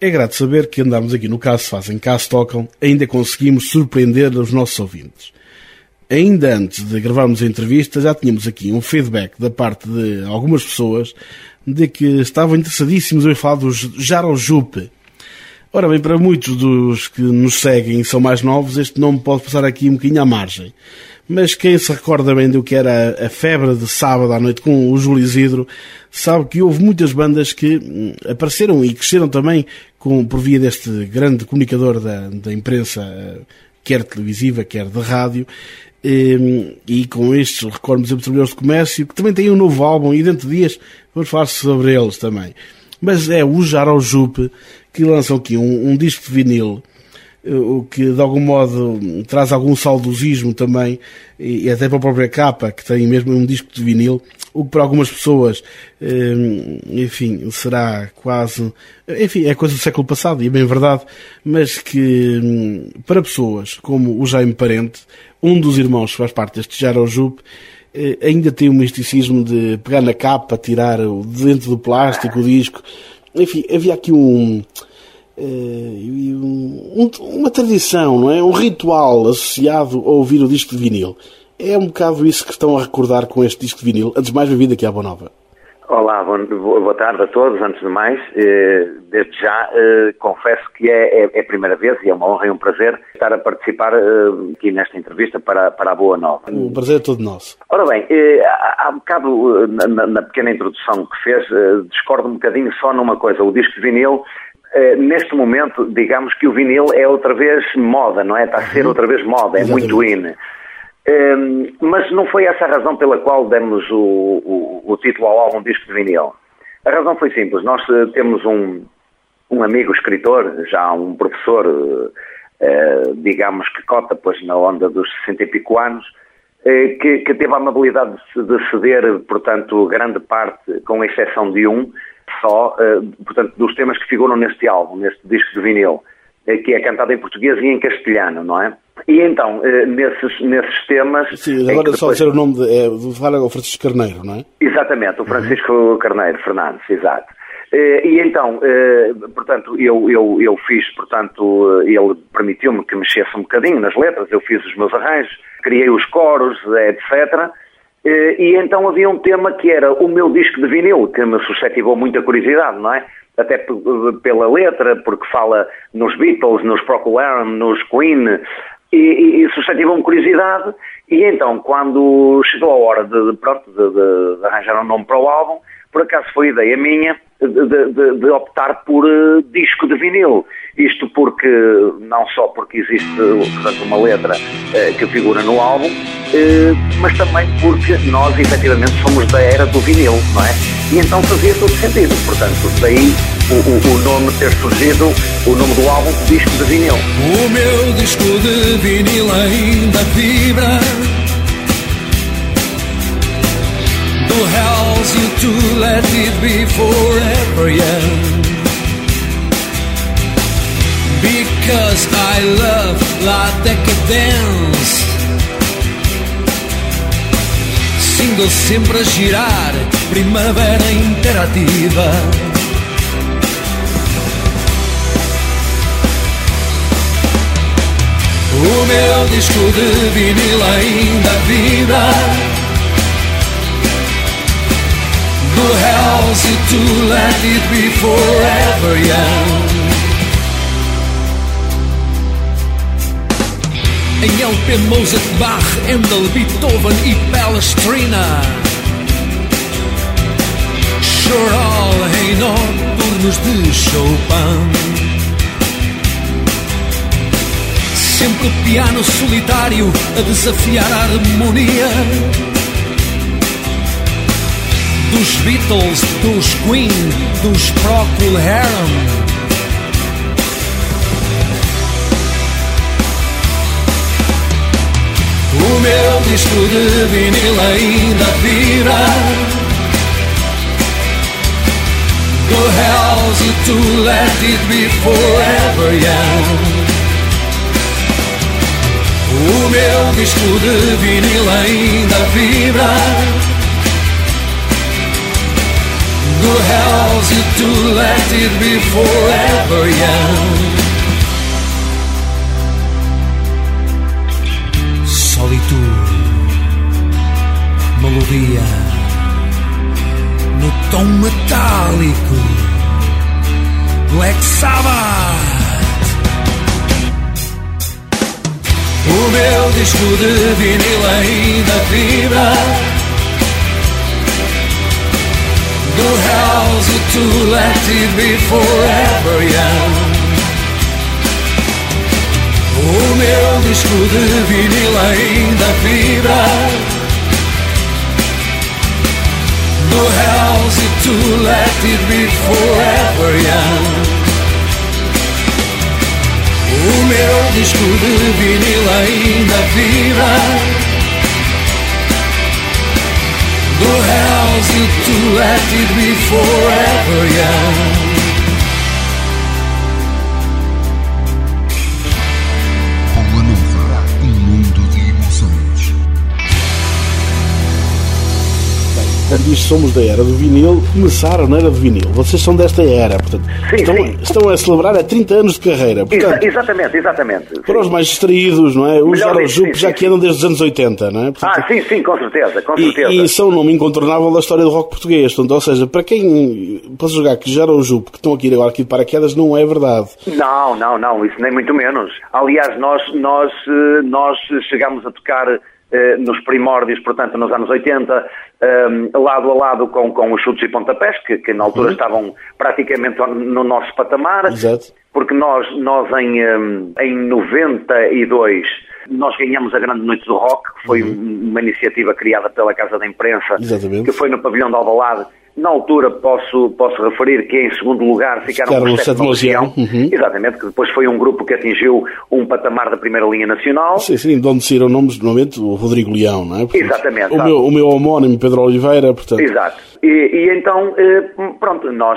É grato saber que andamos aqui no Caso Fazem, Caso Tocam, ainda conseguimos surpreender os nossos ouvintes. Ainda antes de gravarmos a entrevista, já tínhamos aqui um feedback da parte de algumas pessoas de que estavam interessadíssimos em falar do Jaro Jupe. Ora bem, para muitos dos que nos seguem e são mais novos, este nome pode passar aqui um bocadinho à margem. Mas quem se recorda bem do que era a febre de sábado à noite com o Júlio Isidro, sabe que houve muitas bandas que apareceram e cresceram também por via deste grande comunicador da imprensa, quer televisiva, quer de rádio, e com estes recordo-me sempre trabalhadores de comércio, que também tem um novo álbum e dentro de dias vamos falar sobre eles também. Mas é o Jaro Jupe que lançam aqui um disco de vinil, o que de algum modo traz algum saudosismo também, e até para a própria capa, que tem mesmo um disco de vinil, o que para algumas pessoas, enfim, será quase, enfim, é coisa do século passado, e é bem verdade, mas que para pessoas como o Jaime Parente, um dos irmãos que faz parte deste Jaro Jupe, ainda tem um misticismo de pegar na capa, tirar dentro do plástico o disco. Enfim, havia aqui uma tradição, não é? Um ritual associado a ouvir o disco de vinil. É um bocado isso que estão a recordar com este disco de vinil. Antes de mais, bem-vindo aqui à Boa Nova. Olá, boa tarde a todos. Antes de mais, desde já confesso que é a primeira vez e é uma honra e um prazer estar a participar aqui nesta entrevista para a Boa Nova. O prazer é todo nosso. Ora bem, há um bocado, na pequena introdução que fez, discordo um bocadinho só numa coisa. O disco de vinil, neste momento, digamos que o vinil é outra vez moda, não é? Está a ser outra vez moda, é muito in. Mas não foi essa a razão pela qual demos o título ao álbum Disco de Vinil. A razão foi simples. Nós temos um amigo escritor, já um professor, digamos que cota pois, na onda dos 60 e pico anos, que teve a amabilidade de ceder, portanto, grande parte, com exceção de só, portanto, dos temas que figuram neste álbum, neste disco de vinil, que é cantado em português e em castelhano, não é? E então, nesses temas... Sim, agora só dizer o nome de falar o Francisco Carneiro, não é? Exatamente, o Francisco Carneiro Fernandes, exato. E então, portanto, eu fiz, portanto, ele permitiu-me que mexesse um bocadinho nas letras, eu fiz os meus arranjos, criei os coros, etc. E então havia um tema que era o meu disco de vinil, que me suscetivou muita curiosidade, não é? Até pela letra, porque fala nos Beatles, nos Procol Harum, nos Queen, e suscetivou-me curiosidade, e então, quando chegou a hora de arranjar um nome para o álbum, por acaso foi ideia minha de optar por disco de vinil. Isto porque, não só porque existe, portanto, uma letra que figura no álbum, mas também porque nós, efetivamente, somos da era do vinil, não é? E então fazia todo sentido. Portanto, daí o nome ter surgido, o nome do álbum, Disco de Vinil. O meu disco de vinil ainda vibra do Hells You To Let It Be Forever Young, because I love La Decadence. Single sempre a girar, primavera interativa. O meu disco de vinil ainda vibra do Hells You To Let It Be Forever Young. Em LP Mozart, Bach, Handel, Beethoven e Palestrina. Choral em noturnos de Chopin. Sempre o piano solitário a desafiar a harmonia dos Beatles, dos Queen, dos Procol Harum. O meu disco de vinil ainda vibra do Hells You To Let It Be Forever Young. O meu disco de vinil ainda vibra Go hells you to let it be forever young. Solitude, melodia no tom metálico, Black Sabbath. O meu disco de vinil ainda vibra. Go hells you to let it be forever young. O meu disco de vinil ainda vibra. Go hells you to let it be forever young. O meu disco de vinil ainda vibra. Go hells you to let it be forever young. Diz somos da era do vinil, começaram na era do vinil. Vocês são desta era, portanto, estão a celebrar há 30 anos de carreira. Portanto, exatamente. Para os mais distraídos, não é? Os Jarojup já que andam desde os anos 80, não é? Portanto, sim, com certeza. E são um nome incontornável da história do rock português. Portanto, ou seja, para quem possa jogar que Jarojup, que estão aqui agora aqui de paraquedas, não é verdade. Não, isso nem muito menos. Aliás, nós chegámos a tocar nos primórdios, portanto, nos anos 80, lado a lado com os chutes e pontapés, que na altura estavam praticamente no nosso patamar. Exato. Porque nós em 92, nós ganhamos a Grande Noite do Rock, que foi uma iniciativa criada pela Casa da Imprensa. Exatamente. Que foi no pavilhão de Alvalade. Na altura posso referir que em segundo lugar ficaram os Sétima Legião. Exatamente, que depois foi um grupo que atingiu um patamar da primeira linha nacional. Sim, de onde saíram nomes, normalmente, o Rodrigo Leão, não é? Portanto, exatamente. O meu homónimo, Pedro Oliveira, portanto... Exato. E então, pronto, nós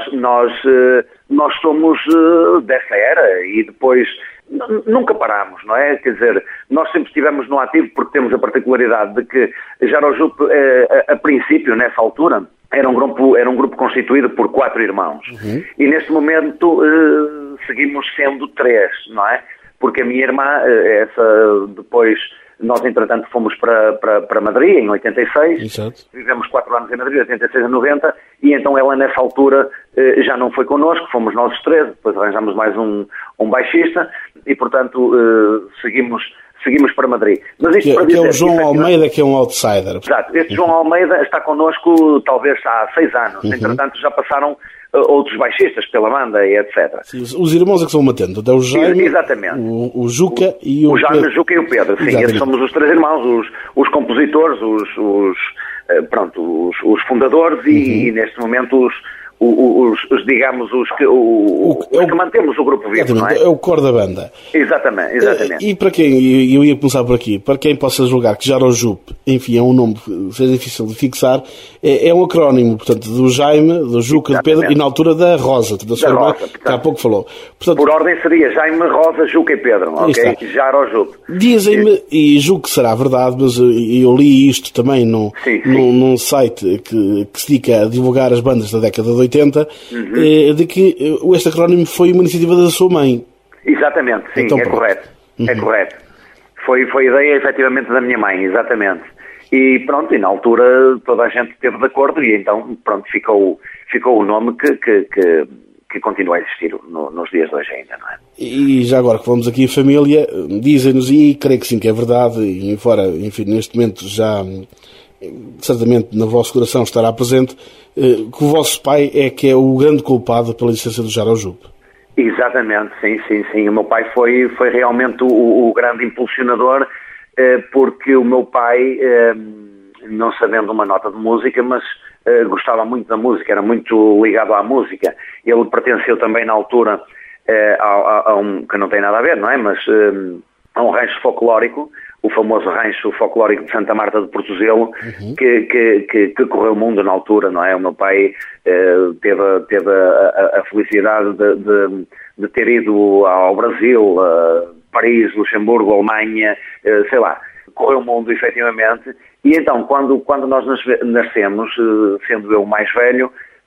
somos dessa era e depois... Nunca parámos, não é? Quer dizer, nós sempre estivemos no ativo porque temos a particularidade de que Jarojup, a princípio, nessa altura, era um grupo constituído por 4 irmãos. E neste momento seguimos sendo 3, não é? Porque a minha irmã, depois... Nós, entretanto, fomos para Madrid, em 86. Exato. Vivemos 4 anos em Madrid, 86 a 90, e então ela, nessa altura, já não foi connosco, fomos nós os 3, depois arranjamos mais um baixista, e, portanto, seguimos para Madrid. Mas isto para dizer, é o João Almeida, que é um outsider. Exato. Este João Almeida está connosco, talvez, há 6 anos. Entretanto, já passaram outros baixistas pela banda e etc. Sim, os irmãos é que são matando. É o Jaime, exatamente. O Juca e o Jaime, o Juca e o Pedro. Sim, esses somos os 3 irmãos, os compositores, os fundadores e neste momento digamos, os que mantemos o grupo vivo, não é? É o core da banda. Exatamente. E para quem, eu ia começar por aqui, para quem possa julgar que Jarojup, enfim, é um nome que seja difícil de fixar, é um acrónimo, portanto, do Jaime, do Juca, de Pedro, e na altura da Rosa, da sua irmã, que há pouco falou. Portanto, por ordem seria Jaime, Rosa, Juca e Pedro, ok? Jarojup. Dizem-me, e julgo que será verdade, mas eu li isto também num site que se dedica a divulgar as bandas da década de 80, de que este acrónimo foi uma iniciativa da sua mãe. Exatamente, sim, então, correto. É correto. Foi ideia, efetivamente, da minha mãe, exatamente. E pronto, e na altura toda a gente esteve de acordo e então, pronto, ficou o nome que continua a existir nos dias de hoje ainda, não é? E já agora que vamos aqui a família, dizem-nos, e creio que sim que é verdade, e embora, enfim, neste momento já... certamente no vosso coração estará presente, que o vosso pai é que é o grande culpado pela existência do Jarojup. Exatamente, sim. O meu pai foi realmente o grande impulsionador, porque o meu pai, não sabendo uma nota de música, mas gostava muito da música, era muito ligado à música. Ele pertenceu também na altura a um, que não tem nada a ver, não é? Mas a um rancho folclórico, o famoso rancho folclórico de Santa Marta de Portozelo, que correu o mundo na altura, não é? O meu pai teve a felicidade de ter ido ao Brasil, Paris, Luxemburgo, Alemanha, sei lá, correu o mundo efetivamente. E então, quando nós nascemos, sendo eu o mais velho,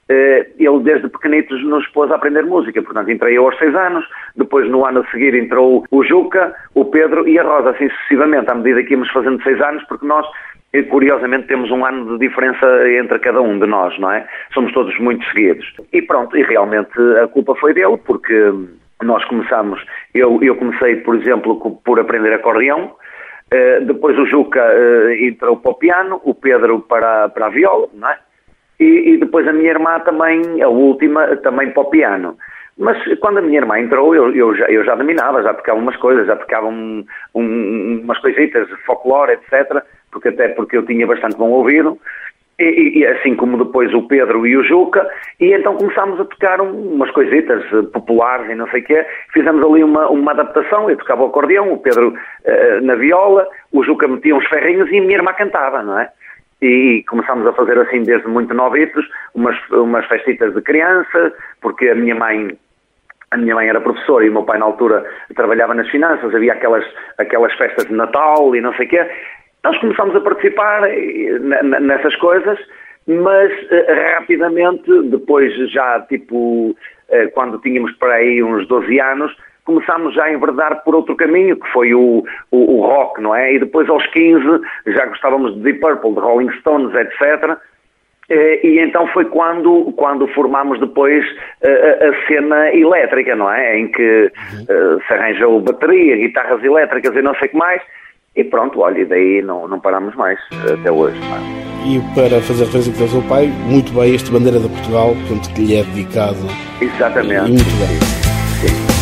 ele desde pequenitos nos pôs a aprender música. Portanto, entrei eu aos 6 anos, depois no ano a seguir entrou o Juca, o Pedro e a Rosa, assim sucessivamente, à medida que íamos fazendo 6 anos, porque nós, curiosamente, temos um ano de diferença entre cada um de nós, não é? Somos todos muito seguidos. E pronto, e realmente a culpa foi dele, porque nós começamos, eu comecei, por exemplo, por aprender acordeão, depois o Juca entrou para o piano, o Pedro para a viola, não é? E depois a minha irmã também, a última, também para o piano. Mas quando a minha irmã entrou, eu já dominava, já tocava umas coisas, já tocava umas coisitas de folclore, etc., porque eu tinha bastante bom ouvido, e assim como depois o Pedro e o Juca, e então começámos a tocar umas coisitas populares e não sei o quê. Fizemos ali uma adaptação, eu tocava o acordeão, o Pedro na viola, o Juca metia uns ferrinhos e a minha irmã cantava, não é? E começámos a fazer assim desde muito novitos, umas festitas de criança, porque a minha mãe era professora e o meu pai na altura trabalhava nas finanças, havia aquelas festas de Natal e não sei o quê. Nós começámos a participar nessas coisas, mas rapidamente, depois já quando tínhamos por aí uns 12 anos, começámos já a enverdar por outro caminho, que foi o rock, não é? E depois aos 15 já gostávamos de Deep Purple, de Rolling Stones, etc. E então foi quando formámos depois a cena elétrica, não é? Em que se arranjou bateria, guitarras elétricas e não sei o que mais. E pronto, olha, e daí não paramos mais até hoje. Não é? E para fazer referência ao seu pai, muito bem, este Bandeira de Portugal, portanto, que lhe é dedicado. Exatamente. E muito bem. Sim.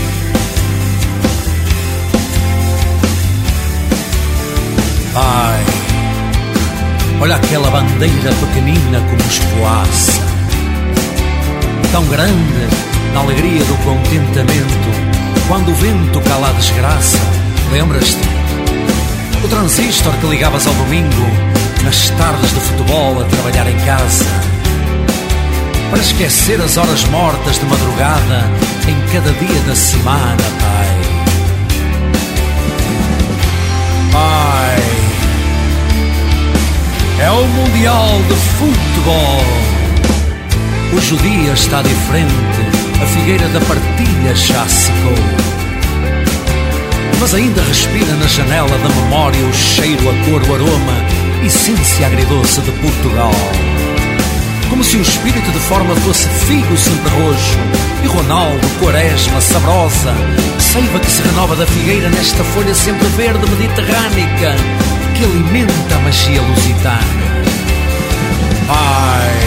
Ai, olha aquela bandeira pequenina como esvoaça, tão grande na alegria do contentamento, quando o vento cala a desgraça. Lembras-te? O transistor que ligavas ao domingo, nas tardes de futebol a trabalhar em casa, para esquecer as horas mortas de madrugada em cada dia da semana, pai. Pai, é o Mundial de Futebol. Hoje o dia está diferente, a figueira da partilha já secou, mas ainda respira na janela da memória o cheiro, a cor, o aroma, essência agridoce de Portugal. Como se o espírito de forma fosse figo sempre roxo, e Ronaldo, Quaresma, sabrosa, seiva que se renova da figueira nesta folha sempre verde mediterrânica, que alimenta a magia lusitana. Pai,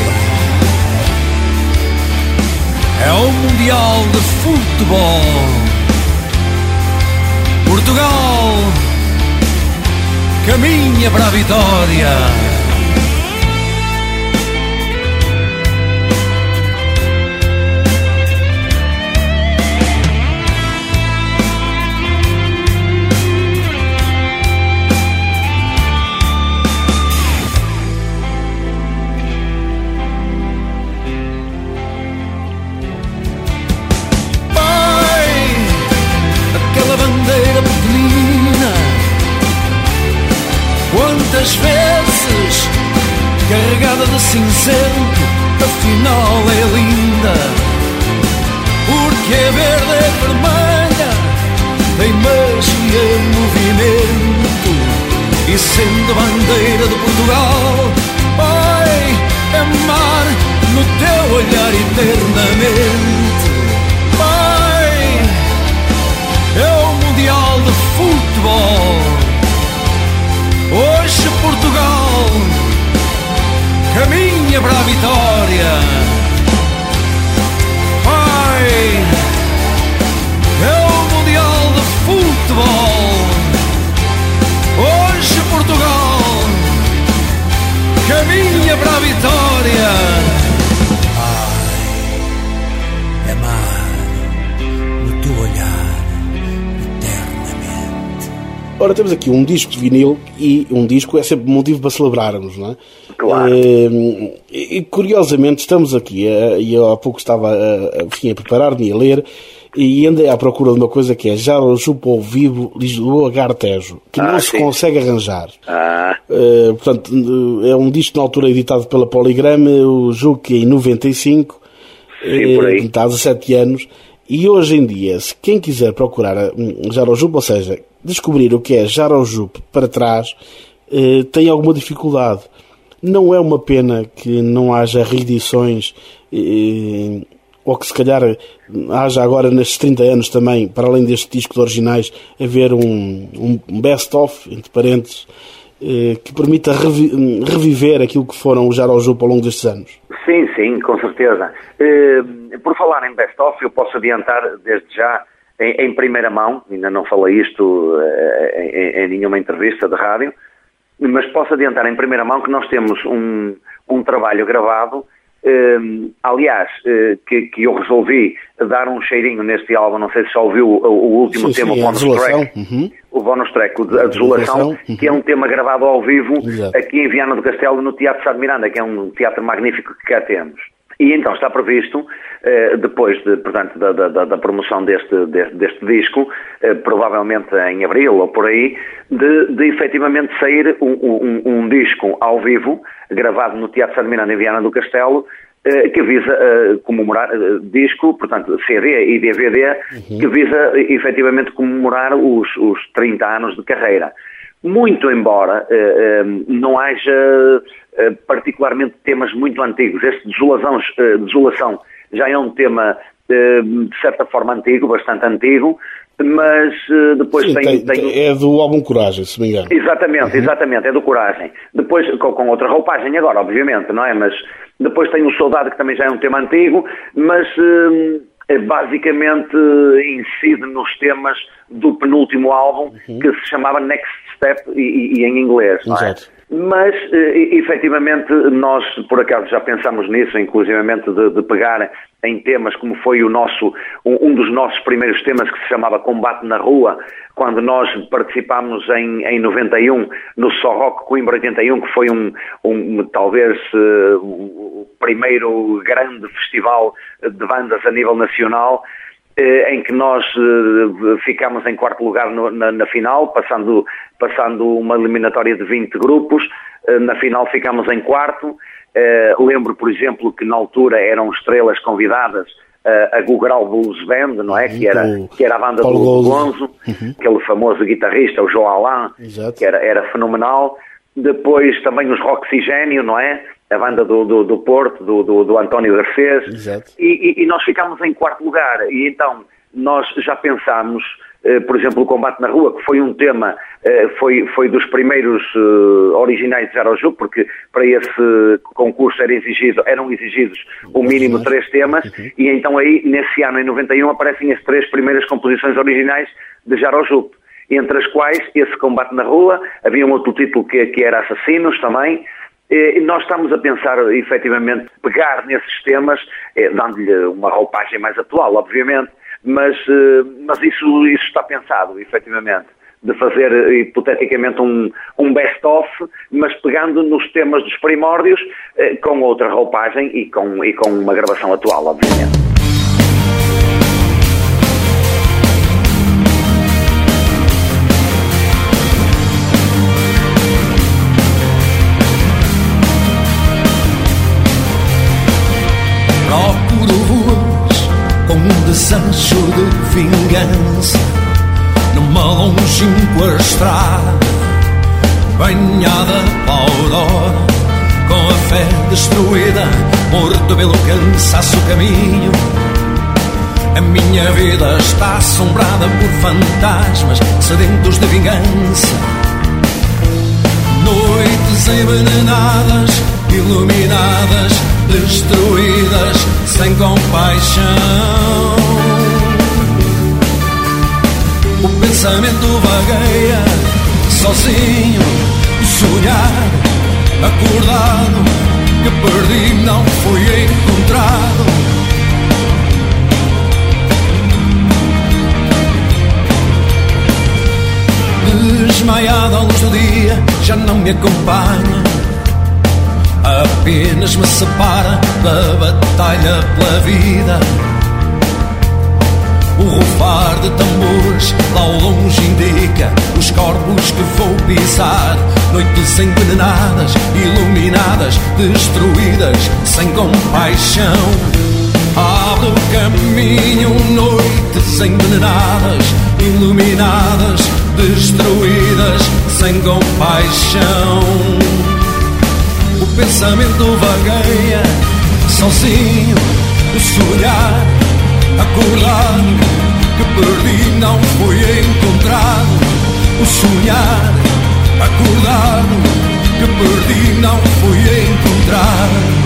é o Mundial de Futebol. Portugal caminha para a vitória. Quantas vezes, carregada de cinzento, afinal é linda, porque é verde, é vermelha, tem magia, movimento, e sendo bandeira de Portugal, vai amar no teu olhar eternamente. Vai, é o Mundial de Futebol. Hoje Portugal caminha para a vitória. Ai, é o Mundial de Futebol. Hoje Portugal caminha para a vitória. Ai, é mar no teu olhar. Ora, temos aqui um disco de vinil, e um disco é sempre motivo para celebrarmos, não é? Claro. E curiosamente estamos aqui, e eu há pouco estava a preparar-me a ler, e andei à procura de uma coisa que é Jaro Aljupe ao vivo Lisboa-Gartejo, que não se consegue arranjar. Portanto, é um disco na altura editado pela Polygram, eu julgo que em 95, há 17 anos, e hoje em dia, se quem quiser procurar Jaro Aljupe, ou seja, descobrir o que é Jaro Aljupe para trás, tem alguma dificuldade. Não é uma pena que não haja reedições, ou que se calhar haja agora nestes 30 anos também, para além destes discos originais, haver um best-of, entre parênteses, que permita reviver aquilo que foram os Jaro Aljupe ao longo destes anos. Sim, com certeza. Por falar em best-of, eu posso adiantar desde já, em primeira mão, ainda não falei isto em nenhuma entrevista de rádio, mas posso adiantar em primeira mão que nós temos um trabalho gravado, aliás, que eu resolvi dar um cheirinho neste álbum, não sei se já ouviu o último tema, o bonus track, o bonus track, a Desolação, que é um tema gravado ao vivo aqui em Viana do Castelo, no Teatro Sá de Miranda, que é um teatro magnífico que cá temos. E então está previsto, depois portanto, da promoção deste disco, provavelmente em abril ou por aí, de efetivamente sair um disco ao vivo, gravado no Teatro Sá de Miranda em Viana do Castelo, que visa comemorar, disco, portanto CD e DVD, que visa efetivamente comemorar os 30 anos de carreira. Muito embora não haja particularmente temas muito antigos. Este Desolação já é um tema de certa forma antigo, bastante antigo, mas depois tem... É do álbum Coragem, se me engano. Exatamente, é do Coragem. Depois, com outra roupagem agora, obviamente, não é? Mas depois tem o Soldado, que também já é um tema antigo, mas basicamente incide nos temas do penúltimo álbum, que se chamava Next Step e em inglês, não é? Exato. Mas, efetivamente, nós, por acaso, já pensámos nisso, inclusivamente de pegar em temas como foi um dos nossos primeiros temas, que se chamava Combate na Rua, quando nós participámos em 91 no Só Rock Coimbra 81, que foi talvez o primeiro grande festival de bandas a nível nacional, em que nós ficámos em quarto lugar na final, passando uma eliminatória de 20 grupos. Na final ficámos em quarto. Lembro, por exemplo, que na altura eram estrelas convidadas a Gugrau Blues Band, não é? Que era a banda do Gonzo, aquele famoso guitarrista, o João Alain, que era fenomenal. Depois também os Roxigênio, não é? A banda do Porto, do António Garcês, e nós ficámos em quarto lugar, e então nós já pensámos, por exemplo, o Combate na Rua, que foi um tema, foi dos primeiros originais de Jaro Aljupe, porque para esse concurso eram exigidos o mínimo 3 temas, e então aí, nesse ano, em 91, aparecem as 3 primeiras composições originais de Jaro Aljupe, entre as quais esse Combate na Rua, havia um outro título que era Assassinos também. Nós estamos a pensar, efetivamente, pegar nesses temas, dando-lhe uma roupagem mais atual, obviamente, mas isso está pensado, efetivamente, de fazer, hipoteticamente, um best-of, mas pegando nos temas dos primórdios, com outra roupagem e com uma gravação atual, obviamente. Procuro ruas com um desejo de vingança, numa longínqua estrada banhada pela aurora, com a fé destruída, morto pelo cansaço caminho. A minha vida está assombrada por fantasmas sedentos de vingança, noites envenenadas, iluminadas, destruídas, sem compaixão. O pensamento vagueia, sozinho, sonhar, acordado, que perdi não fui encontrado. Desmaiado à luz do dia, já não me acompanha, apenas me separa da batalha pela vida. O rufar de tambores lá ao longe indica os corpos que vou pisar. Noites envenenadas, iluminadas, destruídas, sem compaixão. Abre o caminho, noites envenenadas, iluminadas, destruídas, sem compaixão. O pensamento vagueia, sozinho, o sonhar, acordar, que perdi não foi encontrado. O sonhar, acordar, que perdi não foi encontrado.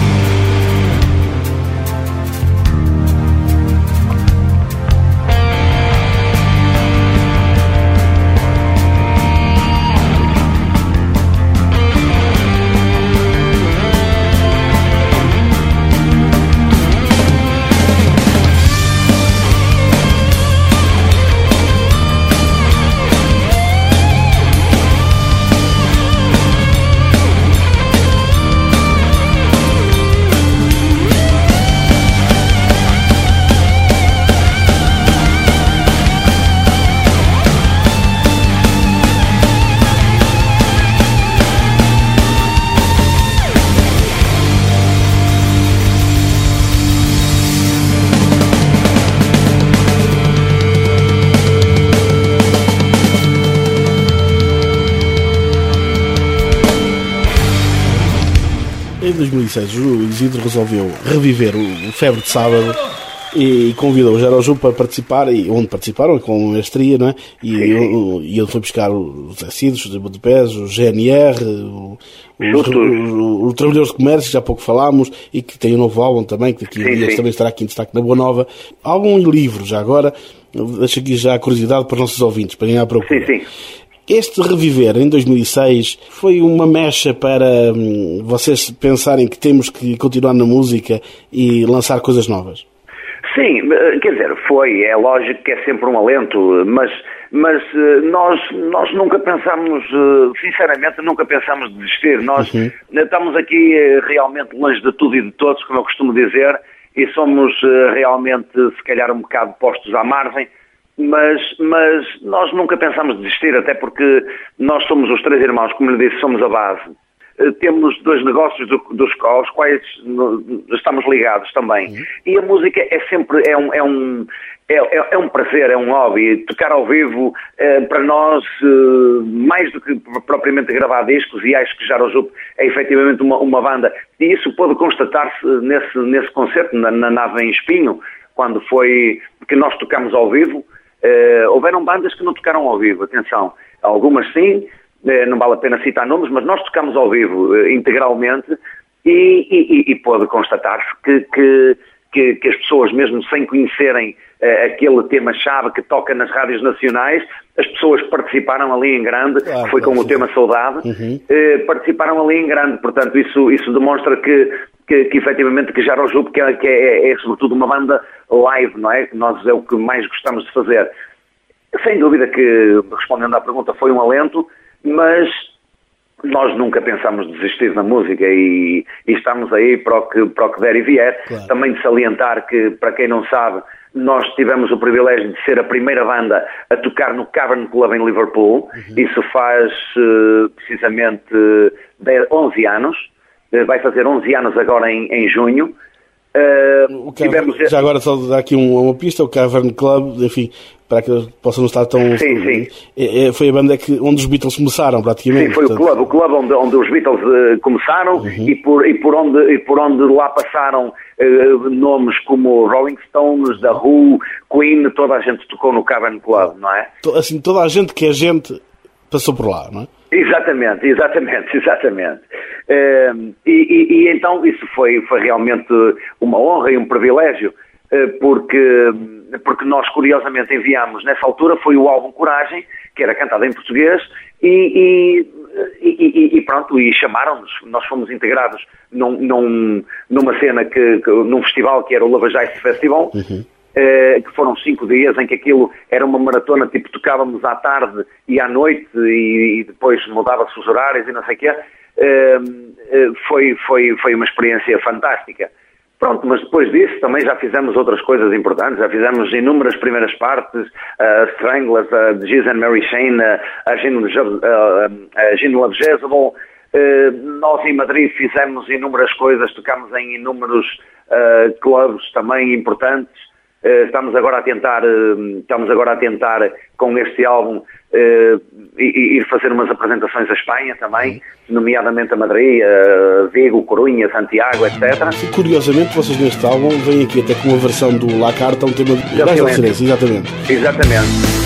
Em 2006 o Isidro resolveu reviver o Febre de Sábado e convidou o Geraldo para participar, e onde participaram com mestria, não é? E ele foi buscar os Acidos, os Budapés, o GNR, o Trabalhadores de Comércio, já há pouco falámos, e que tem um novo álbum também, que daqui a dias também estará aqui em destaque na Boa Nova. Algum livro, já agora, deixo aqui já a curiosidade para os nossos ouvintes, para irem à procura. Sim. Este reviver em 2006 foi uma mecha para vocês pensarem que temos que continuar na música e lançar coisas novas? Sim, quer dizer, é lógico que é sempre um alento, mas nós nunca pensámos, sinceramente, nunca pensámos desistir. Nós estamos aqui realmente longe de tudo e de todos, como eu costumo dizer, e somos realmente, se calhar, um bocado postos à margem. Mas nós nunca pensámos desistir, até porque nós somos os três irmãos, como lhe disse, somos a base. Temos dois negócios dos quais estamos ligados também. E a música é sempre é um prazer, é um hobby. Tocar ao vivo, para nós, mais do que propriamente gravar discos, e acho que Jarojup é efetivamente uma banda. E isso pode constatar-se nesse concerto, na nave em Espinho, quando foi que nós tocamos ao vivo. Houveram bandas que não tocaram ao vivo, atenção, algumas sim, não vale a pena citar nomes, mas nós tocamos ao vivo integralmente e pode constatar-se que as pessoas, mesmo sem conhecerem aquele tema-chave que toca nas rádios nacionais, as pessoas participaram ali em grande, que foi com o tema Saudade, participaram ali em grande, portanto isso demonstra que efetivamente que Jarojup que é sobretudo uma banda live, não é? Que nós é o que mais gostamos de fazer. Sem dúvida que, respondendo à pergunta, foi um alento, mas nós nunca pensamos desistir da música e estamos aí para o que der e vier. Claro. Também de salientar que, para quem não sabe, nós tivemos o privilégio de ser a primeira banda a tocar no Cavern Club em Liverpool. Isso faz precisamente 11 anos. Vai fazer 11 anos agora em junho. Já agora só dar aqui uma pista, o Cavern Club, enfim, para que possa não estar tão... Sim. Foi a banda onde os Beatles começaram, praticamente. Sim, foi o clube onde os Beatles começaram e por onde lá passaram nomes como Rolling Stones, The Who, Queen, toda a gente tocou no Cavern Club, não é? Assim, toda a gente que é gente passou por lá, não é? Exatamente. E então isso foi realmente uma honra e um privilégio, porque nós curiosamente enviámos, nessa altura foi o álbum Coragem, que era cantado em português, e pronto, e chamaram-nos, nós fomos integrados numa cena, num festival que era o Lava Jato Festival, que foram 5 dias em que aquilo era uma maratona, tipo tocávamos à tarde e à noite e depois mudava-se os horários e não sei o quê. Foi uma experiência fantástica. Pronto, mas depois disso também já fizemos outras coisas importantes, já fizemos inúmeras primeiras partes, Stranglers, Jesus and Mary Chain, a Gene Love Jezebel. Nós em Madrid fizemos inúmeras coisas, tocámos em inúmeros clubes também importantes. Estamos agora a tentar com este álbum ir fazer umas apresentações à Espanha também, nomeadamente a Madrid, Vigo, Corunha, Santiago, etc. E curiosamente vocês neste álbum vêm aqui até com uma versão do La Carta, um tema de silêncio. Exatamente.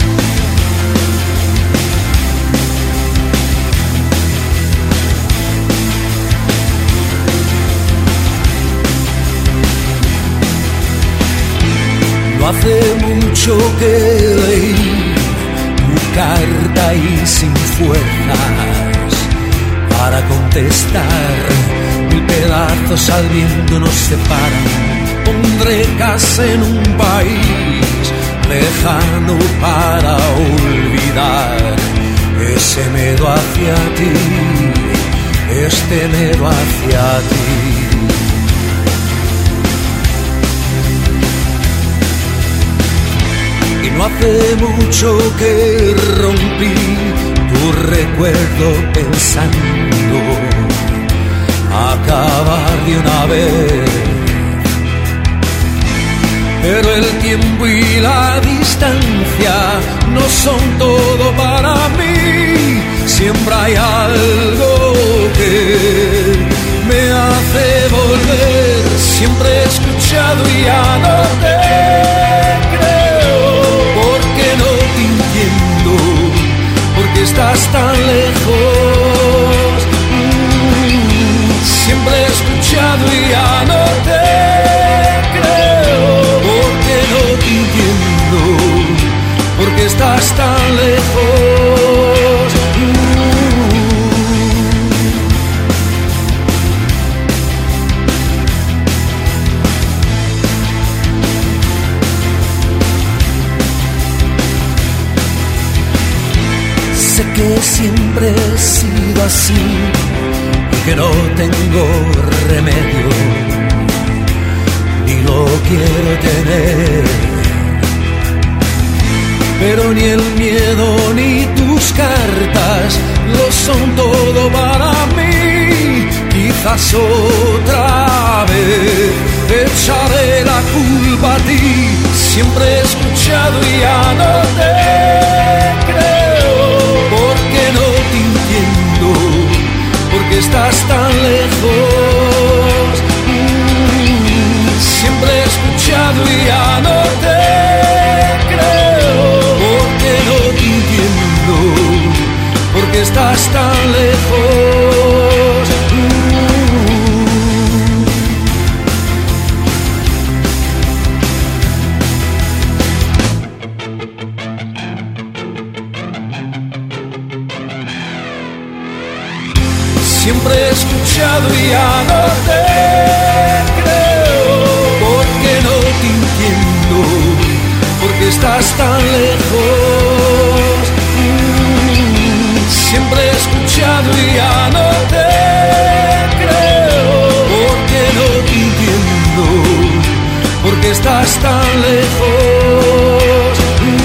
No hace mucho que leí tu carta y sin fuerzas para contestar, 1000 pedazos al viento nos separan. Pondré casa en un país lejano para olvidar ese miedo hacia ti, este miedo hacia ti. No hace mucho que rompí tu recuerdo pensando acabar de una vez. Pero el tiempo y la distancia no son todo para mí. Siempre hay algo que me hace volver. Siempre he escuchado y ya no te creo. Porque no te entiendo, porque estás tan lejos. Siempre he escuchado y ya no te creo. Porque no te entiendo, porque estás tan lejos. Sé que siempre he sido así y que no tengo remedio, ni lo quiero tener. Pero ni el miedo ni tus cartas lo son todo para mí. Quizás otra vez echaré la culpa a ti. Siempre he escuchado y ya no te creo. Porque no te entiendo, porque estás tan lejos. Siempre he escuchado y ya no te creo. Porque no te entiendo, porque estás tan lejos. Siempre he escuchado y ya no te creo. Porque no te entiendo, porque estás tan lejos. Siempre he escuchado y ya no te creo. Porque no te entiendo, porque estás tan lejos.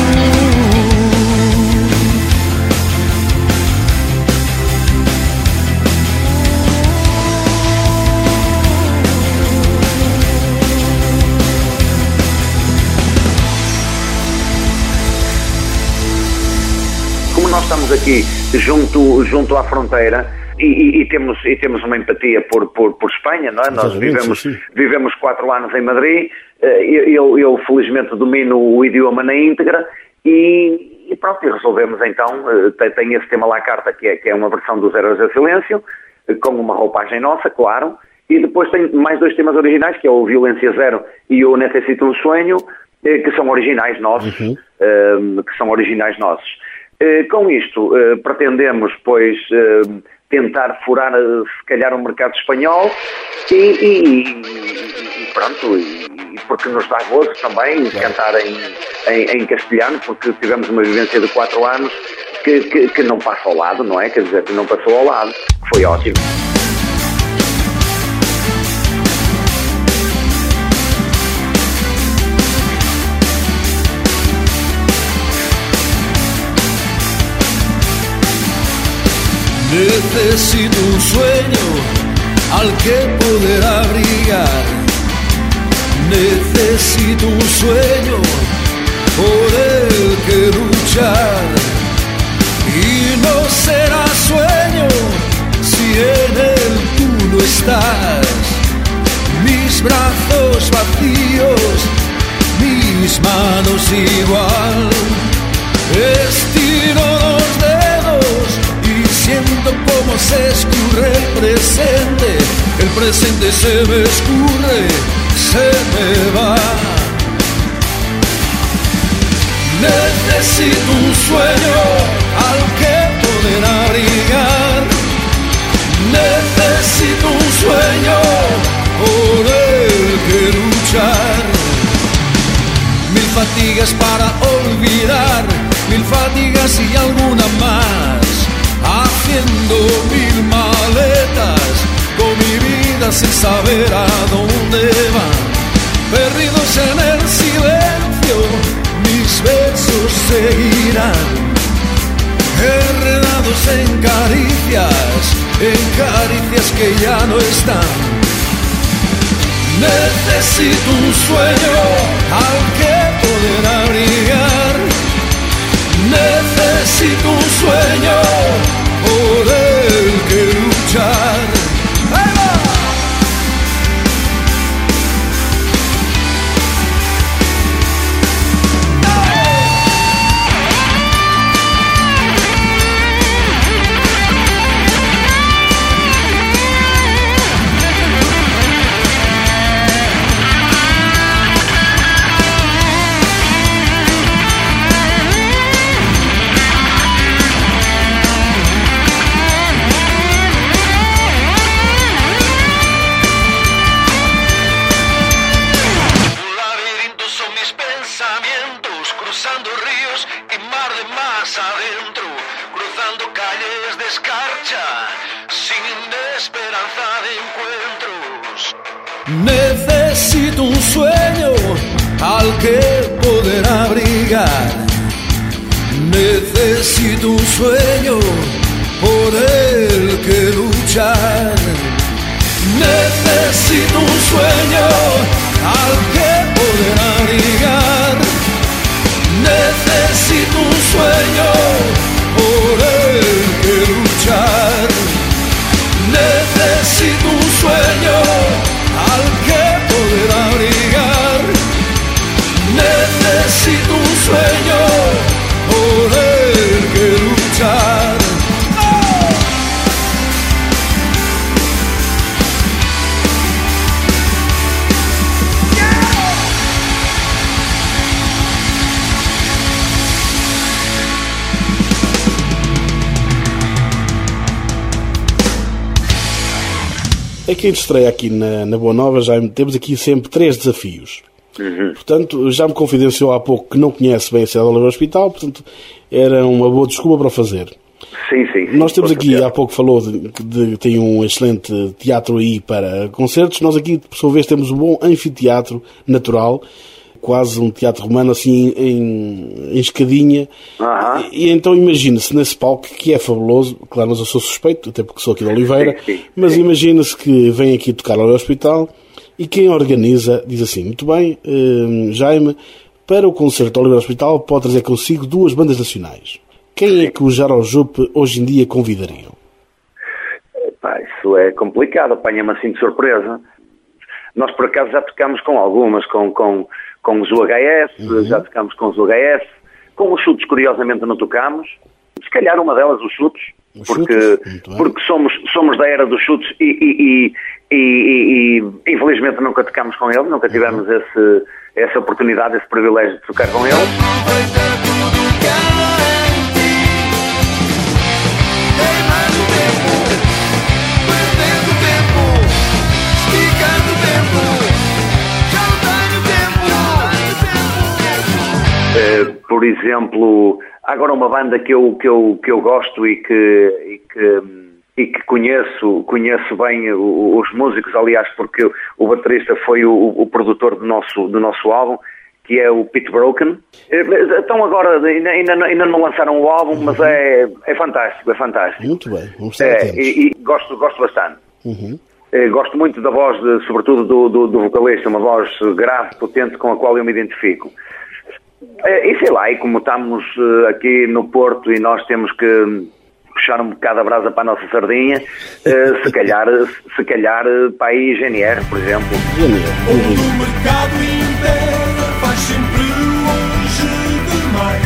Nós estamos aqui junto à fronteira e temos uma empatia por Espanha, não é? Nós vivemos 4 anos em Madrid, eu felizmente domino o idioma na íntegra e pronto, e resolvemos então, tem esse tema La Carta, que é uma versão dos Héroes do Silêncio, com uma roupagem nossa, claro, e depois tem mais 2 temas originais, que é o Violência Zero e o Necesito um Sonho, que são originais nossos, Com isto, pretendemos, pois, tentar furar, se calhar, o mercado espanhol e pronto, e porque nos dá gozo também cantar em castelhano, porque tivemos uma vivência de 4 anos que não passa ao lado, não é? Quer dizer, que não passou ao lado, foi ótimo. Necesito un sueño al que poder abrigar. Necesito un sueño por el que luchar. Y no será sueño si en él tú no estás. Mis brazos vacíos, mis manos igual. Estiro los dedos y siento cómo se escurre el presente se me escurre, se me va. Necesito un sueño al que poder abrigar. Necesito un sueño por el que luchar. Mil fatigas para olvidar, mil fatigas y alguna más, haciendo mil maletas con mi vida sin saber a dónde van. Perdidos en el silencio, mis besos seguirán, enredados en caricias que ya no están. Necesito un sueño al que poder abrigar. Necesito un sueño por el que luchar. ¡Ahí va! Necesito un sueño al que poder abrigar. Necesito un sueño por el que luchar. Necesito un sueño al que poder abrigar. Necesito un sueño por el que luchar. Necesito un sueño al que poder abrigar. Necesito un sueño por el que luchar. ¡Oh! É quem estreia aqui na Boa Nova, já temos aqui sempre 3 desafios. Portanto, já me confidenciou há pouco que não conhece bem a cidade do Hospital, portanto, era uma boa desculpa para o fazer. Sim. Nós temos aqui, há pouco falou de tem um excelente teatro aí para concertos. Nós aqui, por sua vez, temos um bom anfiteatro natural, quase um teatro romano, assim, em escadinha. E então imagina-se nesse palco, que é fabuloso, claro, mas eu sou suspeito, até porque sou aqui de Oliveira, mas imagina-se que vem aqui tocar ao Hospital e quem organiza diz assim: muito bem, Jaime, para o concerto do Oliveira Hospital pode trazer consigo 2 bandas nacionais. Quem é que o Jarojup hoje em dia convidariam? Isso é complicado, apanha-me assim de surpresa. Nós por acaso já tocámos com algumas, com os UHS, já tocámos com os UHS, com os Chutes curiosamente não tocámos, se calhar uma delas os Chutes, porque somos da era dos Chutes e infelizmente nunca tocámos com eles, nunca tivemos essa oportunidade, esse privilégio de tocar com eles. Por exemplo, agora uma banda que eu gosto e que conheço bem os músicos, aliás, porque o baterista foi o produtor do nosso álbum, que é o Pete Broken. Estão agora, ainda não lançaram o álbum, mas é fantástico, é fantástico. Muito bem, vamos estar atentos. E gosto bastante. Gosto muito da voz, sobretudo do vocalista, uma voz grave, potente, com a qual eu me identifico. E sei lá, e como estamos aqui no Porto e nós temos que puxar um bocado a brasa para a nossa sardinha, se calhar para aí GNR, por exemplo. O mercado impera, faz sempre longe demais.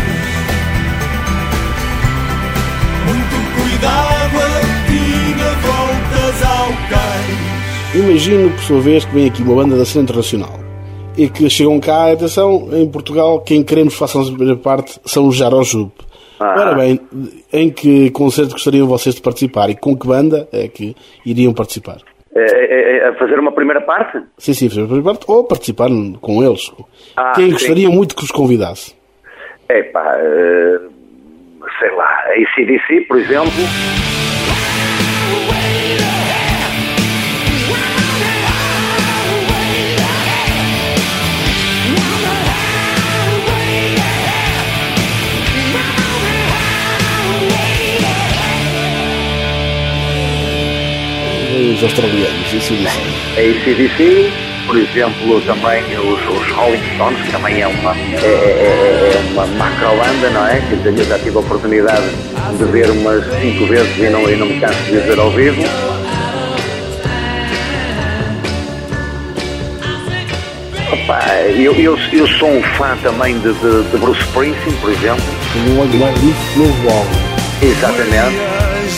Muito cuidado aqui na voltas ao cais. Imagino, por sua vez, que vem aqui uma banda da cena internacional e que chegam cá, atenção, em Portugal, quem queremos que façam a primeira parte são os Jarojub. Ora bem, em que concerto gostariam vocês de participar e com que banda é que iriam participar? A fazer uma primeira parte? Sim, fazer uma primeira parte ou participar com eles. Quem gostaria muito que os convidasse? Sei lá, AC/DC, por exemplo. Os australianos, AC/DC, por exemplo, também os Rolling Stones, que também é uma macro-banda, não é? Que eu já tive a oportunidade de ver umas 5 vezes e não me canso de ver ao vivo. Eu sou um fã também de Bruce Springsteen, por exemplo. Um olho mais novo álbum. Exatamente.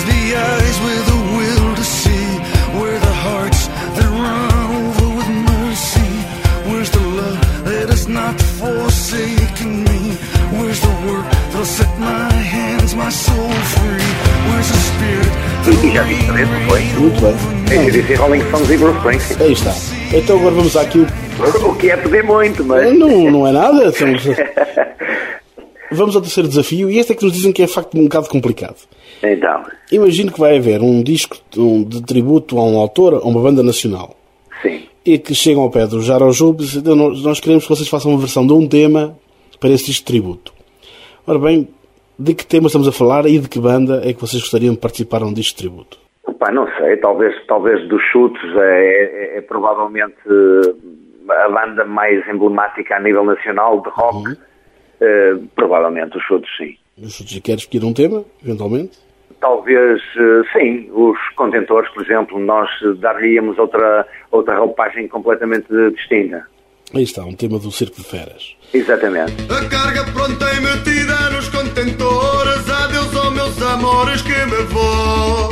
Not forsaken me. Where's the work that'll set my hands, my soul free? Where's the spirit? E já disse também, não foi? Muito bem. Disse Rolling Stones e Bruce Springsteen. Aí está. Então agora vamos àquilo. O que é pedir muito, mas... Não é nada. Vamos ao terceiro desafio, e este é que nos dizem que é de facto um bocado complicado. Então. Imagino que vai haver um disco de tributo a um autor, a uma banda nacional. Sim. E que chegam ao pé dos Jarojubes, nós queremos que vocês façam uma versão de um tema para esse disco de tributo. Ora bem, de que tema estamos a falar e de que banda é que vocês gostariam de participar num disco de tributo? Não sei, talvez dos Chutes é provavelmente a banda mais emblemática a nível nacional de rock. Provavelmente os Chutes, sim. Os Chutes, queres escolher um tema, eventualmente? Talvez, sim, os Contentores, por exemplo, nós daríamos outra roupagem completamente distinta. Aí está, um tema do Circo de Feras. Exatamente. A carga pronta e metida nos contentores. Adeus aos meus amores que me vou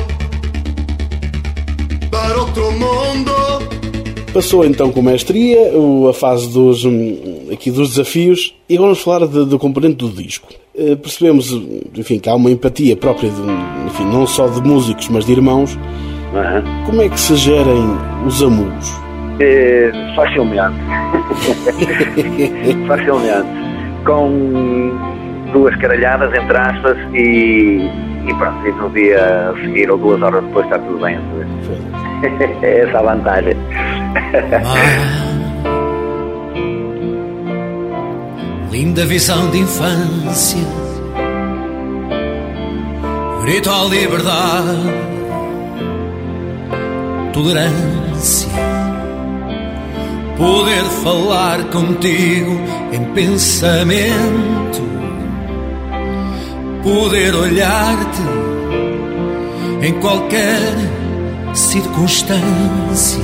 para outro mundo. Passou então com maestria a fase dos desafios e vamos falar do componente do disco. Percebemos, enfim, que há uma empatia própria, não só de músicos, mas de irmãos. Como é que se gerem os amuros? Facilmente. Facilmente. Com 2 caralhadas, entre aspas, e pronto. E no dia a seguir, ou 2 horas depois, está tudo bem. É essa a vantagem. Linda visão de infância, grito à liberdade, tolerância, poder falar contigo em pensamento, poder olhar-te em qualquer circunstância,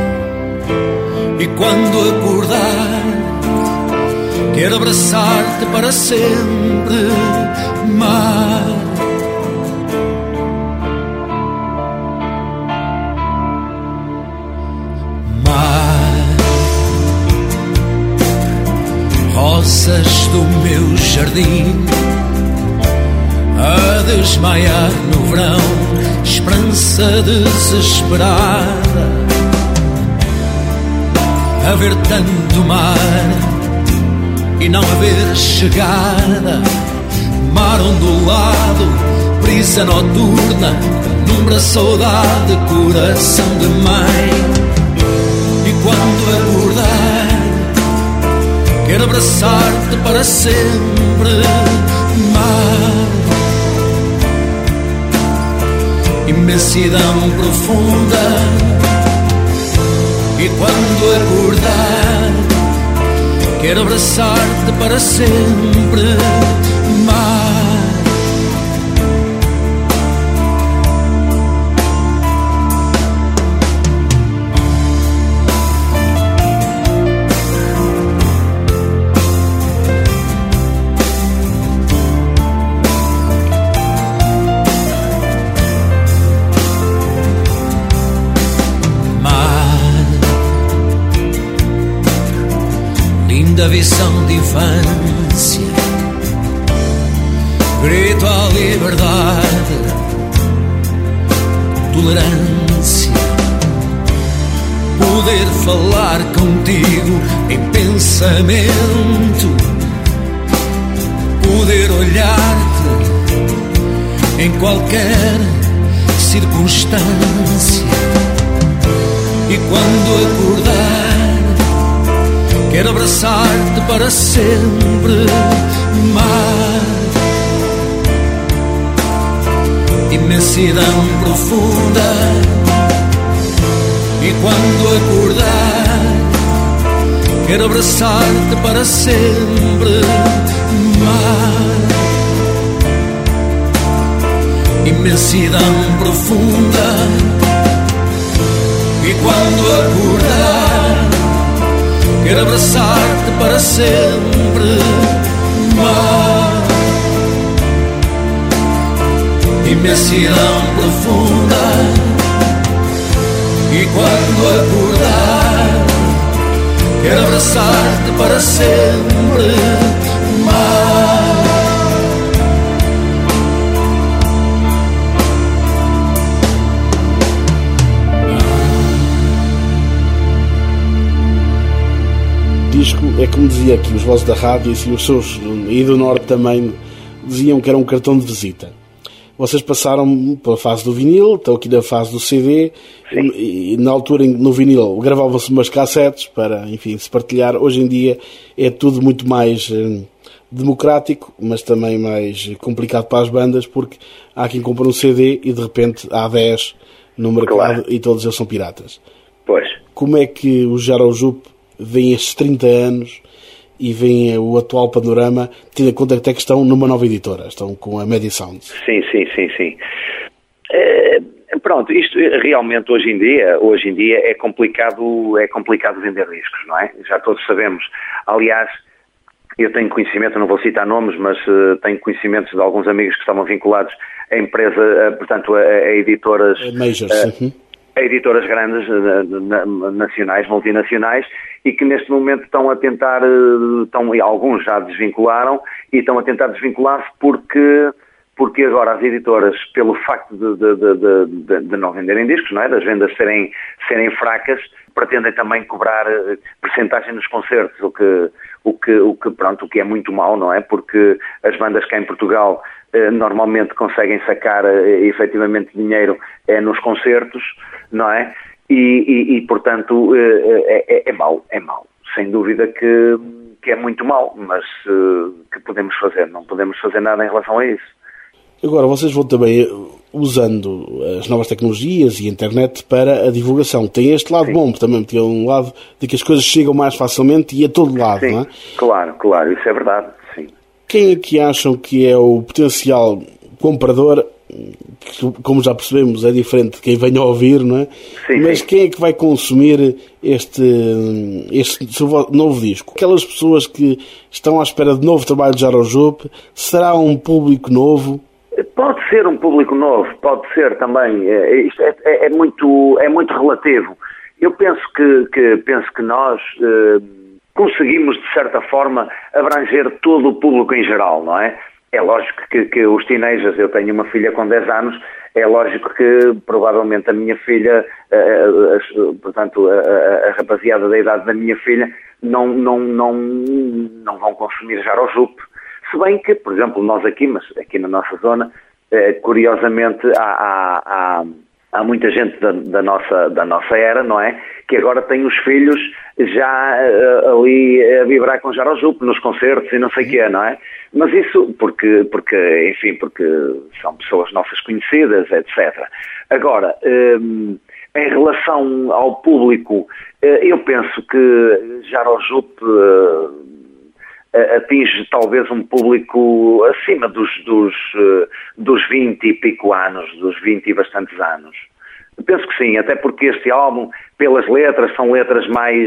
e quando acordar quero abraçar-te para sempre, mar. Mar, rosas do meu jardim a desmaiar no verão, esperança desesperada, a ver tanto mar e não haver chegada, mar ondulado, brisa noturna, numbra saudade, coração de mãe. E quando acordar, quero abraçar-te para sempre, mar. Imensidão profunda, e quando acordar, quero abraçar-te para sempre, mar. Da visão de infância, grito à liberdade, tolerância, poder falar contigo em pensamento, poder olhar-te em qualquer circunstância, e quando acordar, quero abraçar-te para sempre, mar. Imensidão profunda, e quando acordar, quero abraçar-te para sempre, mar. Imensidão profunda, e quando acordar, quero abraçar-te para sempre, mar. Imensidão profunda, e quando acordar, quero abraçar-te para sempre, mar. Disco é como dizia aqui os vozes da rádio e os seus, e do Norte também, diziam que era um cartão de visita. Vocês passaram pela fase do vinil, estão aqui na fase do CD, e na altura no vinil gravavam-se umas cassetes para, enfim, se partilhar. Hoje em dia é tudo muito mais democrático, mas também mais complicado para as bandas, porque há quem compra um CD e de repente há 10 no mercado, claro, e todos eles são piratas. Pois. Como é que o Jarojup vem estes 30 anos e vem o atual panorama, tendo em conta que até que estão numa nova editora, estão com a Media Sounds? Sim. Pronto, isto realmente hoje em dia é complicado vender discos, não é? Já todos sabemos. Aliás, eu tenho conhecimento, não vou citar nomes, mas tenho conhecimentos de alguns amigos que estavam vinculados à empresa, portanto, a editoras... Majors, a editoras grandes, nacionais, multinacionais, e que neste momento estão a tentar, alguns já desvincularam, e estão a tentar desvincular-se porque agora as editoras, pelo facto de não venderem discos, não é? Das vendas serem fracas, pretendem também cobrar percentagem nos concertos, o que é muito mau, não é? Porque as bandas cá em Portugal normalmente conseguem sacar efetivamente dinheiro nos concertos, não é? E portanto é mau. Sem dúvida que é muito mau, mas que podemos fazer? Não podemos fazer nada em relação a isso. Agora, vocês vão também usando as novas tecnologias e a internet para a divulgação. Tem este lado bom, também tem um lado de que as coisas chegam mais facilmente e a todo lado, sim, não é? Claro, isso é verdade, sim. Quem é que acham que é o potencial comprador, que, como já percebemos, é diferente de quem venha a ouvir, não é? Sim, mas sim. Quem é que vai consumir este novo disco? Aquelas pessoas que estão à espera de novo trabalho de Jarojup, será um público novo? Pode ser um público novo, pode ser também. Isto é muito relativo. Eu penso que nós conseguimos, de certa forma, abranger todo o público em geral, não é? É lógico que os teenagers, eu tenho uma filha com 10 anos, é lógico que provavelmente a minha filha, portanto, a rapaziada da idade da minha filha, não vão consumir Jarojup. Se bem que, por exemplo, nós aqui, mas aqui na nossa zona, curiosamente há há muita gente da nossa era, não é? Que agora tem os filhos já ali a vibrar com Jaro Jupe nos concertos e não sei o quê, não é? Mas isso porque são pessoas nossas conhecidas, etc. Agora, em relação ao público, eu penso que Jaro Jupe atinge talvez um público acima dos 20 e pico anos, dos 20 e bastantes anos. Penso que sim, até porque este álbum, pelas letras, são letras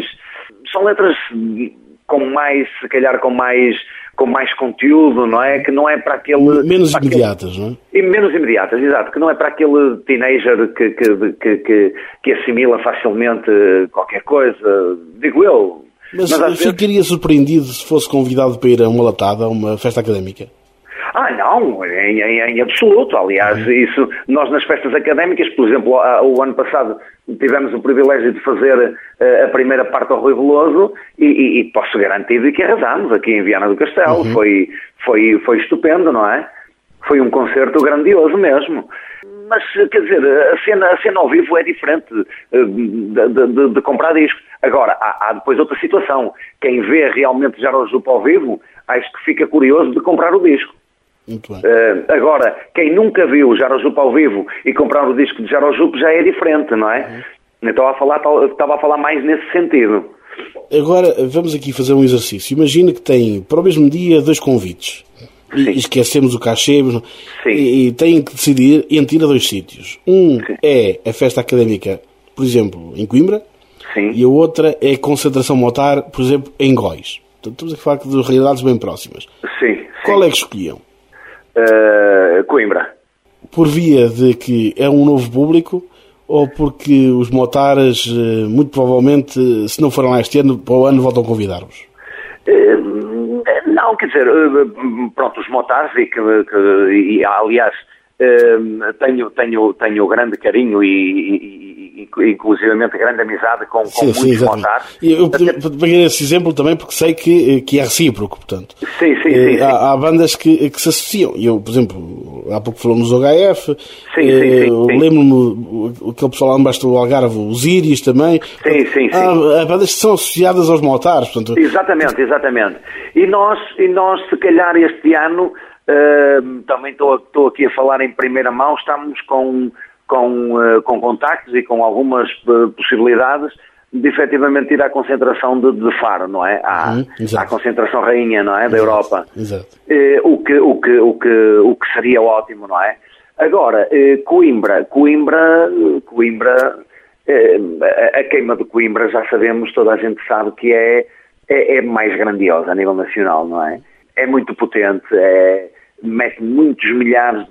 com mais, se calhar com mais conteúdo, não é? Que não é para aquele... Menos imediatas, não é? E menos imediatas, exato. Que não é para aquele teenager que assimila facilmente qualquer coisa, digo eu. Mas ficaria surpreendido se fosse convidado para ir a uma latada, a uma festa académica? Não, em absoluto. Aliás, isso, nós nas festas académicas, por exemplo, o ano passado tivemos o privilégio de fazer a primeira parte ao Rui Veloso e posso garantir que arrasámos aqui em Viana do Castelo. Foi estupendo, não é? Foi um concerto grandioso mesmo. Mas, quer dizer, a cena ao vivo é diferente de comprar discos. Agora, há depois outra situação. Quem vê realmente Jaro Jupe ao vivo, acho que fica curioso de comprar o disco. Muito bem. Agora, quem nunca viu Jaro Jupe ao vivo e comprar o disco de Jaro Jupe já é diferente, não é? Estava a falar mais nesse sentido. Agora, vamos aqui fazer um exercício. Imagina que tem, para o mesmo dia, 2 convites. E esquecemos o cachê e têm que decidir entre ir a 2 sítios. É a festa académica, por exemplo, em Coimbra. Sim. E a outra é a concentração motar, por exemplo, em Góis. Portanto, estamos a falar de realidades bem próximas. Sim. Qual é que escolhiam? Coimbra. Por via de que é um novo público ou porque os motares, muito provavelmente, se não forem lá este ano, para o ano voltam a convidar-vos? Não, quer dizer, pronto, os motares e aliás, tenho grande carinho e inclusivamente grande amizade com muitos motares. Eu peguei esse exemplo também porque sei que é recíproco, portanto. Sim. Há bandas que se associam. Eu, por exemplo, há pouco falamos do HF, lembro-me aquele pessoal lá embaixo do Algarve, os Íris também. Sim. Há bandas que são associadas aos motares, portanto. Exatamente. E nós, se calhar este ano, também estou aqui a falar em primeira mão, estamos com contactos e com algumas possibilidades de efetivamente ir à concentração de Faro, não é? À concentração rainha, não é? Da Europa. Exato. O que seria ótimo, não é? Agora, Coimbra, a queima de Coimbra, já sabemos, toda a gente sabe que é mais grandiosa a nível nacional, não é? É muito potente, mete muitos milhares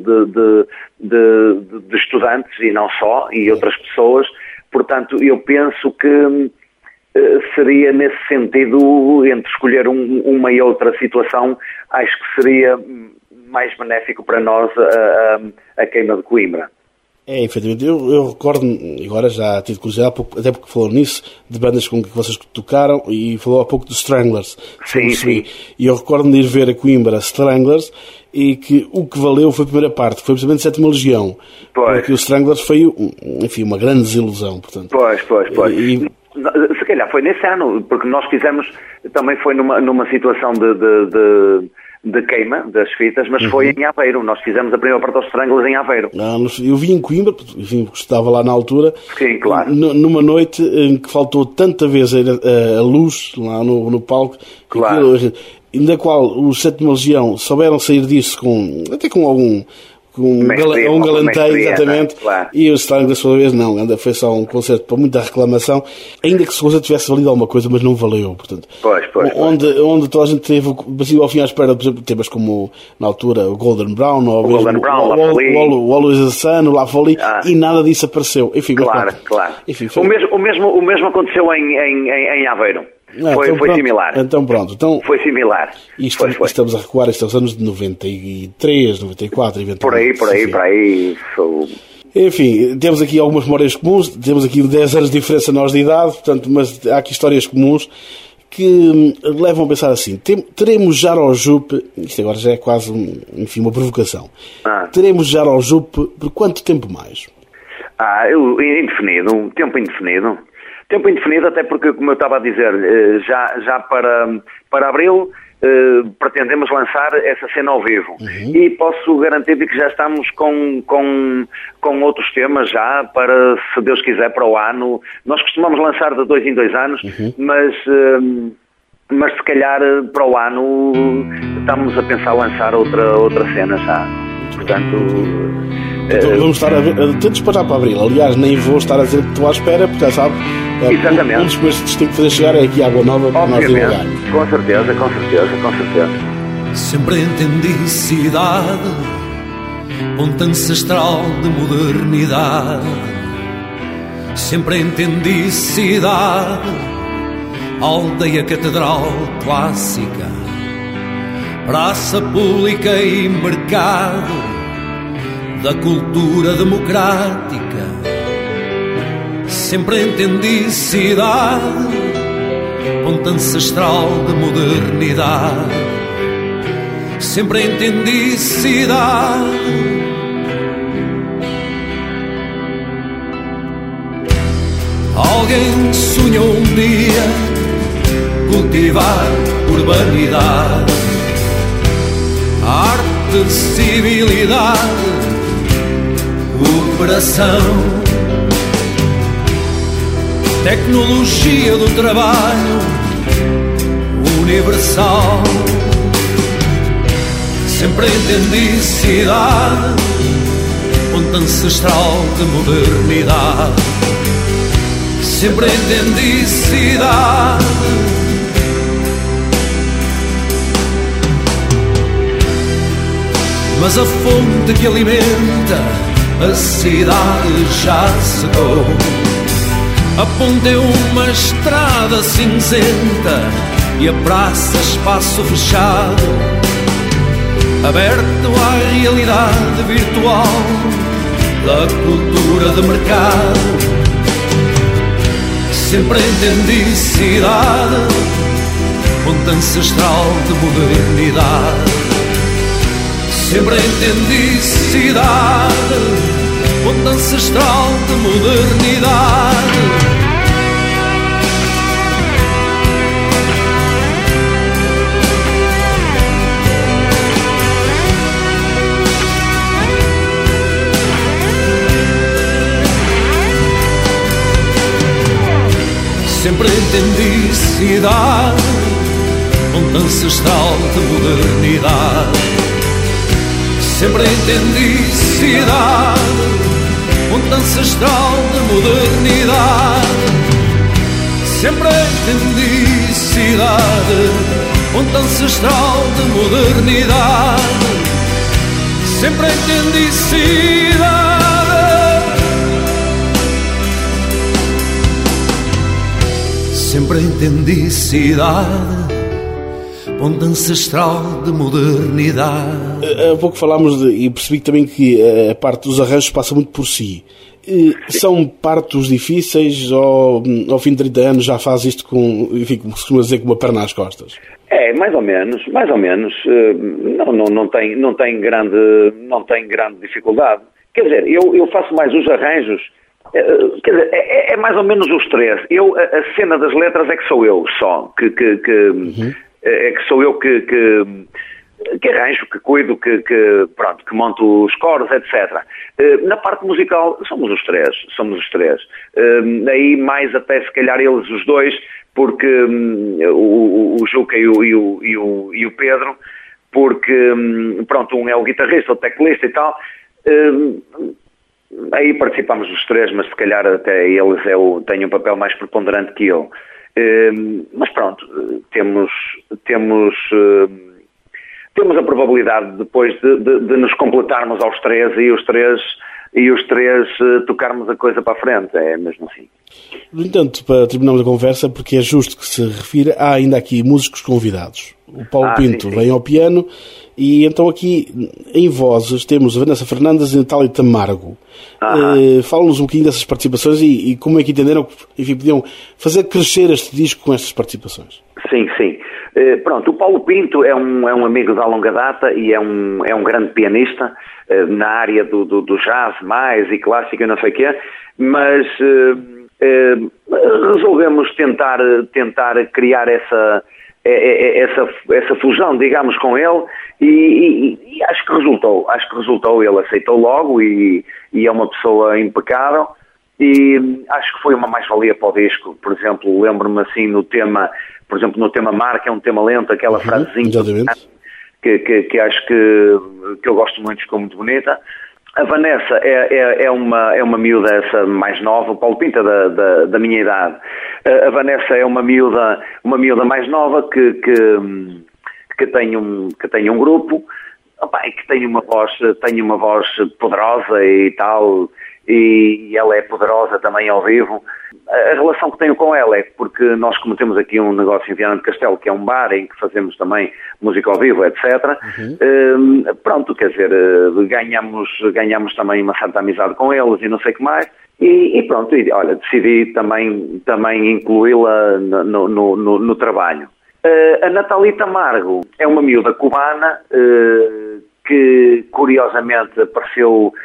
de estudantes e não só, e outras pessoas. Portanto, eu penso que seria nesse sentido, entre escolher uma e outra situação, acho que seria mais benéfico para nós a queima de Coimbra. Efetivamente, eu recordo, agora já tive curiosidade, até porque falou nisso, de bandas com que vocês tocaram, e falou há pouco dos Stranglers. Sim. E eu recordo de ir ver a Coimbra Stranglers, e que o que valeu foi a primeira parte, foi precisamente Sétima Legião. Pois. Porque o Stranglers foi, enfim, uma grande desilusão, portanto. Pois. Se calhar foi nesse ano, porque nós fizemos, também foi numa situação de queima das fitas, mas foi em Aveiro. Nós fizemos a primeira parte aos Stranglers em Aveiro. Eu vi em Coimbra, enfim, estava lá na altura. Sim, claro. Numa noite em que faltou tanta vez a luz lá no palco. Claro. Da qual os Sétima Legião souberam sair disso até com algum... um galanteio, exatamente, claro. E o Stranglers da sua vez não, foi só um concerto para muita reclamação, ainda que se o concerto tivesse valido alguma coisa, mas não valeu, portanto. Pois. Onde toda a gente teve ao fim à espera, por exemplo, temas como na altura o Golden Brown, ou o Always the Sun, o La Folie, e nada disso apareceu. Enfim, claro. Enfim, o mesmo aconteceu em Aveiro. Foi similar. Então pronto. Foi similar. Estamos a recuar estes anos de 93, 94, eventualmente. Por aí. Enfim, temos aqui algumas memórias comuns, temos aqui 10 anos de diferença nós de idade, portanto, mas há aqui histórias comuns que levam a pensar assim: teremos Jaro Jupe, isto agora já é quase uma provocação, teremos Jaro Jupe por quanto tempo mais? Indefinido, tempo indefinido. Tempo indefinido, até porque, como eu estava a dizer, já para abril pretendemos lançar essa cena ao vivo. E posso garantir que já estamos com outros temas já para, se Deus quiser, para o ano. Nós costumamos lançar de 2 em 2 anos, mas se calhar para o ano estamos a pensar lançar outra cena já. Portanto... Então, vamos estar atentos para abril. Aliás, nem vou estar a dizer que estou à espera, porque já sabe, um dos primeiros que tem que fazer chegar é aqui a Água Nova para nós divulgar. Com certeza. Sempre entendi cidade, ponto ancestral de modernidade. Sempre entendi cidade, aldeia catedral clássica, praça pública e mercado da cultura democrática. Sempre entendi cidade, ponto ancestral de modernidade. Sempre entendi cidade. Alguém sonhou um dia cultivar urbanidade, arte, civilidade, cooperação, tecnologia do trabalho universal. Sempre entendi cidade, ponto ancestral de modernidade. Sempre entendi cidade. Mas a fonte que alimenta a cidade já secou. A ponte é uma estrada cinzenta e a praça espaço fechado, aberto à realidade virtual da cultura de mercado. Sempre entendi cidade, ponto ancestral de modernidade. Sempre entendi cidade, ponto ancestral de modernidade. Sempre entendi cidade, ponto ancestral de modernidade. Sempre entendi cidade, ponto ancestral de modernidade. Sempre entendi cidade, ponto ancestral de modernidade. Sempre entendi cidade. Sempre entendi cidade, ponto ancestral de modernidade. Há pouco falámos e percebi também que a parte dos arranjos passa muito por si. São partos difíceis ou ao fim de 30 anos já faz isto com, enfim, como se costuma dizer, com uma perna às costas? Mais ou menos. Não tem grande dificuldade. Quer dizer, eu faço mais os arranjos. Quer dizer, é mais ou menos os três. A cena das letras é que sou eu só, é que sou eu que arranjo, que cuido, que monto os coros, etc. Na parte musical somos os três. Aí mais até se calhar eles os dois, porque o Juca e o Pedro, porque um é o guitarrista, o teclista e tal. Aí participamos os três, mas se calhar até eles têm um papel mais preponderante que eu. Mas pronto, temos a probabilidade depois de nos completarmos aos três e os três tocarmos a coisa para a frente, é mesmo assim. No entanto, para terminarmos a conversa, porque é justo que se refira, há ainda aqui músicos convidados. O Paulo Pinto vem ao piano e então aqui em vozes temos a Vanessa Fernandes e a Natália Tamargo. Fala-nos um bocadinho dessas participações e como é que entenderam que, enfim, podiam fazer crescer este disco com estas participações. Sim, sim. Pronto, o Paulo Pinto é um amigo da longa data e é um grande pianista na área do jazz mais e clássico e não sei o quê, mas resolvemos tentar criar essa fusão, digamos, com ele e acho que resultou, ele aceitou logo e é uma pessoa impecável e acho que foi uma mais-valia para o disco. Por exemplo, lembro-me assim no tema Mar, que é um tema lento, aquela frasezinha que acho que eu gosto muito, ficou muito bonita. A Vanessa é uma miúda essa mais nova, o Paulo Pinto da minha idade. A Vanessa é uma miúda mais nova que tem um grupo, e que tem uma voz poderosa e tal, e ela é poderosa também ao vivo. A relação que tenho com ela é porque nós, como temos aqui um negócio em Viana do Castelo, que é um bar em que fazemos também música ao vivo, etc. Pronto, quer dizer, ganhamos também uma certa amizade com eles e não sei o que mais. E pronto, olha, decidi também incluí-la no trabalho. A Natalita Margo é uma miúda cubana que curiosamente apareceu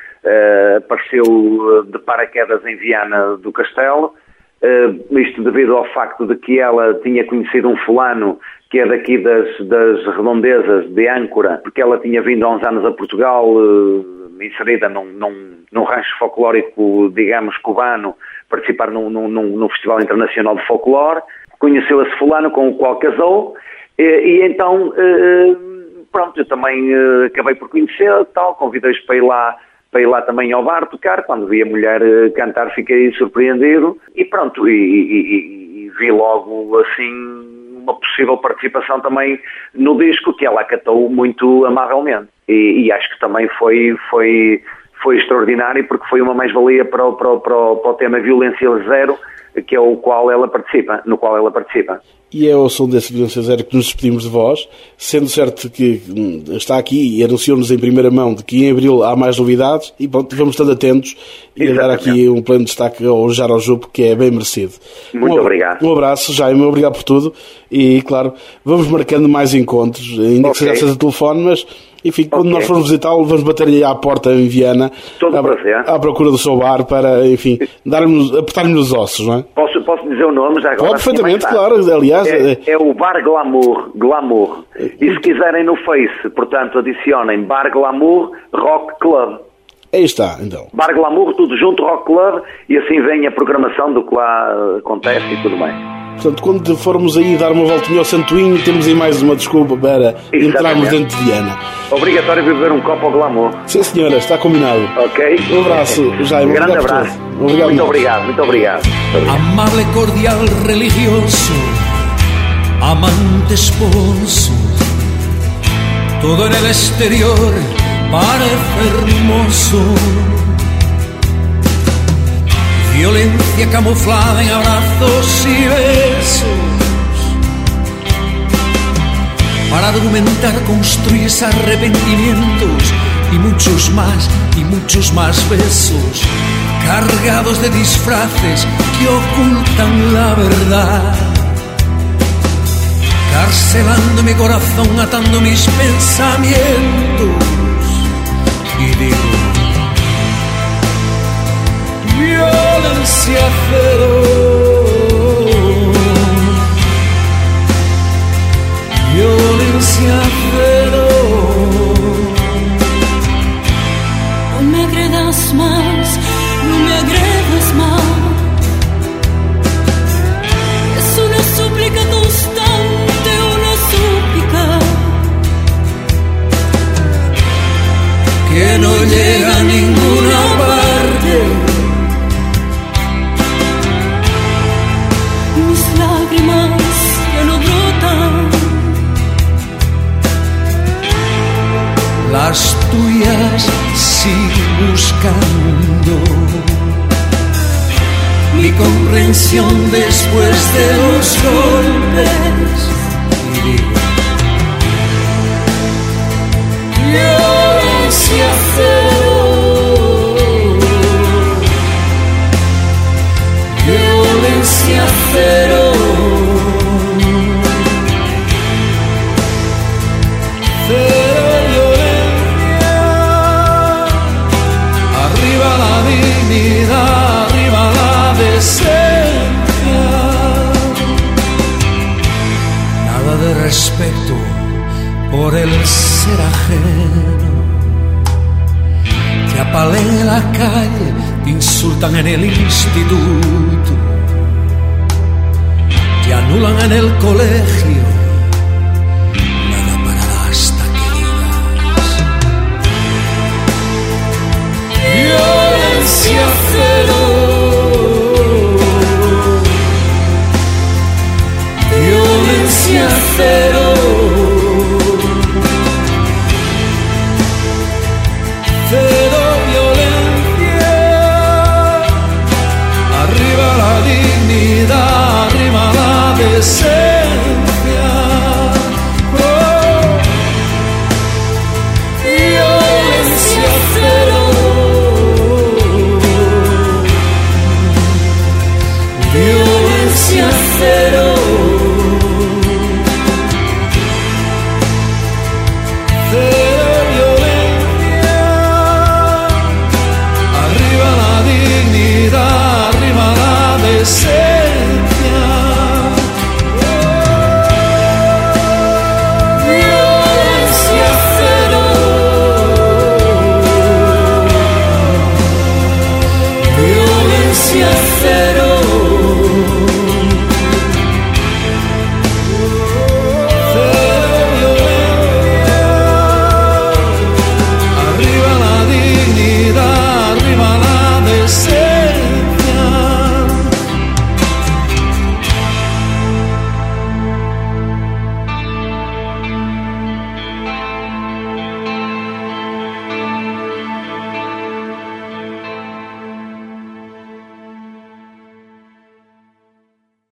de paraquedas em Viana do Castelo, isto devido ao facto de que ela tinha conhecido um fulano que é daqui das redondezas de Âncora, porque ela tinha vindo há uns anos a Portugal, inserida num rancho folclórico, digamos, cubano, participar num Festival Internacional de Folclore. Conheceu esse fulano com o qual casou e então, pronto, eu também acabei por conhecer, tal, convidei-os para ir lá também ao bar tocar. Quando vi a mulher cantar fiquei surpreendido e pronto, e vi logo assim uma possível participação também no disco, que ela acatou muito amavelmente e acho que também foi extraordinário, porque foi uma mais-valia para o tema Violência Zero, que é no qual ela participa. E é ao som desse Violência Zero que nos despedimos de vós, sendo certo que está aqui e anunciou-nos em primeira mão de que em abril há mais novidades e pronto, vamos estando atentos e a dar aqui um pleno destaque ao Jaro Jupo, que é bem merecido. Muito obrigado. Um abraço, Jaime, obrigado por tudo e, claro, vamos marcando mais encontros, ainda que seja a telefone, mas enfim, quando nós formos visitá-lo, vamos bater-lhe à porta em Viana, à procura do seu bar, para, enfim, apertar-lhe os ossos, não é? Posso dizer o nome já agora? Pode, perfeitamente, claro, aliás. É o Bar Glamour. E se quiserem no Face, portanto, adicionem Bar Glamour Rock Club. Aí está, então. Bar Glamour, tudo junto, Rock Club, e assim vem a programação do que lá acontece e tudo bem. Portanto, quando formos aí dar uma voltinha ao Santoinho, temos aí mais uma desculpa para entrarmos dentro de Viana. Obrigatório beber um copo ao Glamour. Sim, senhora, está combinado. Ok. Um abraço, Jaime. Um grande abraço. Muito obrigado. Amable, cordial, religioso, amante, esposo, todo en el exterior parece hermoso. Violencia camuflada en abrazos y besos. Para argumentar construyes arrepentimientos y muchos más besos, cargados de disfraces que ocultan la verdad, carcelando mi corazón, atando mis pensamientos. Y digo: violencia cero, violencia cero. No me agredas más, no me agredas más. Es una súplica constante, una súplica que no llega a ninguna parte. Mis lágrimas ya no brotan, las tuyas sigo buscando. Mi comprensión después de los golpes. Y digo: violencia cero, violencia cero. insultan en el instituto, te anulan en el colegio,